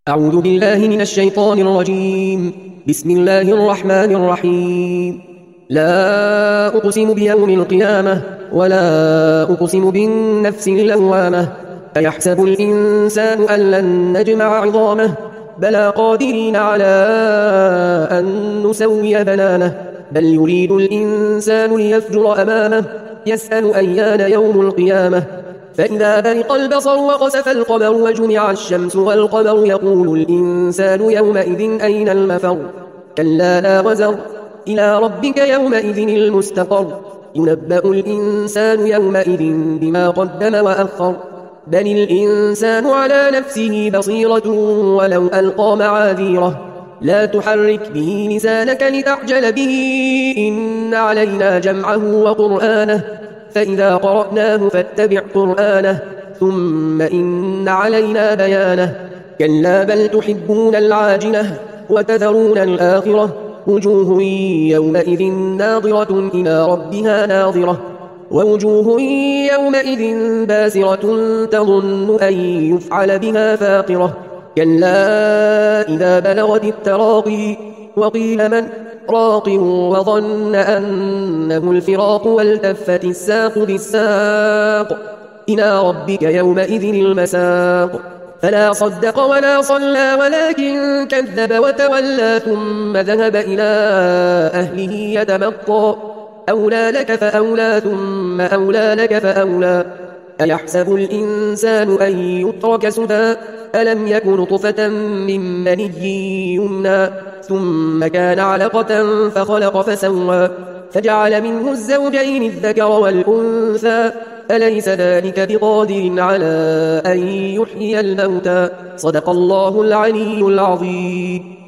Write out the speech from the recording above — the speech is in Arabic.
أعوذ بالله من الشيطان الرجيم. بسم الله الرحمن الرحيم. لا أقسم بيوم القيامة ولا أقسم بالنفس اللوامة. أيحسب الإنسان أن لن نجمع عظامه بلى قادرين على أن نسوي بنانه بل يريد الإنسان ليفجر أمامه يسأل أيان يوم القيامة فإذا برق البصر وخسف القمر وجمع الشمس والقمر يقول الإنسان يومئذ أين المفر كلا لا وزر إلى ربك يومئذ المستقر ينبأ الإنسان يومئذ بما قدم وأخر بل الإنسان على نفسه بصيرة ولو ألقى معاذيره لا تحرك به لسانك لتعجل به إن علينا جمعه وقرآنه فإذا قرأناه فاتبع قرآنه ثم إن علينا بيانه كلا بل تحبون العاجلة وتذرون الآخرة وجوه يومئذ ناظرة إلى ربها ناظرة ووجوه يومئذ باسرة تظن أن يفعل بها فاقرة كلا إذا بلغت التراقي وقيل من راق وظن أنه الفراق والتفت الساق بالساق إلى ربك يومئذ المساق فلا صدق ولا صلى ولكن كذب وتولى ثم ذهب إلى أهله يتمطى أولى لك فأولى ثم أولى لك فأولى أيحسب الإنسان أن يترك سدى ألم يك نطفة من مني يمنى ثم كان علقة فخلق فسوى فجعل منه الزوجين الذكر والأنثى أليس ذلك بقادر على أن يحيي الموتى صدق الله العلي العظيم.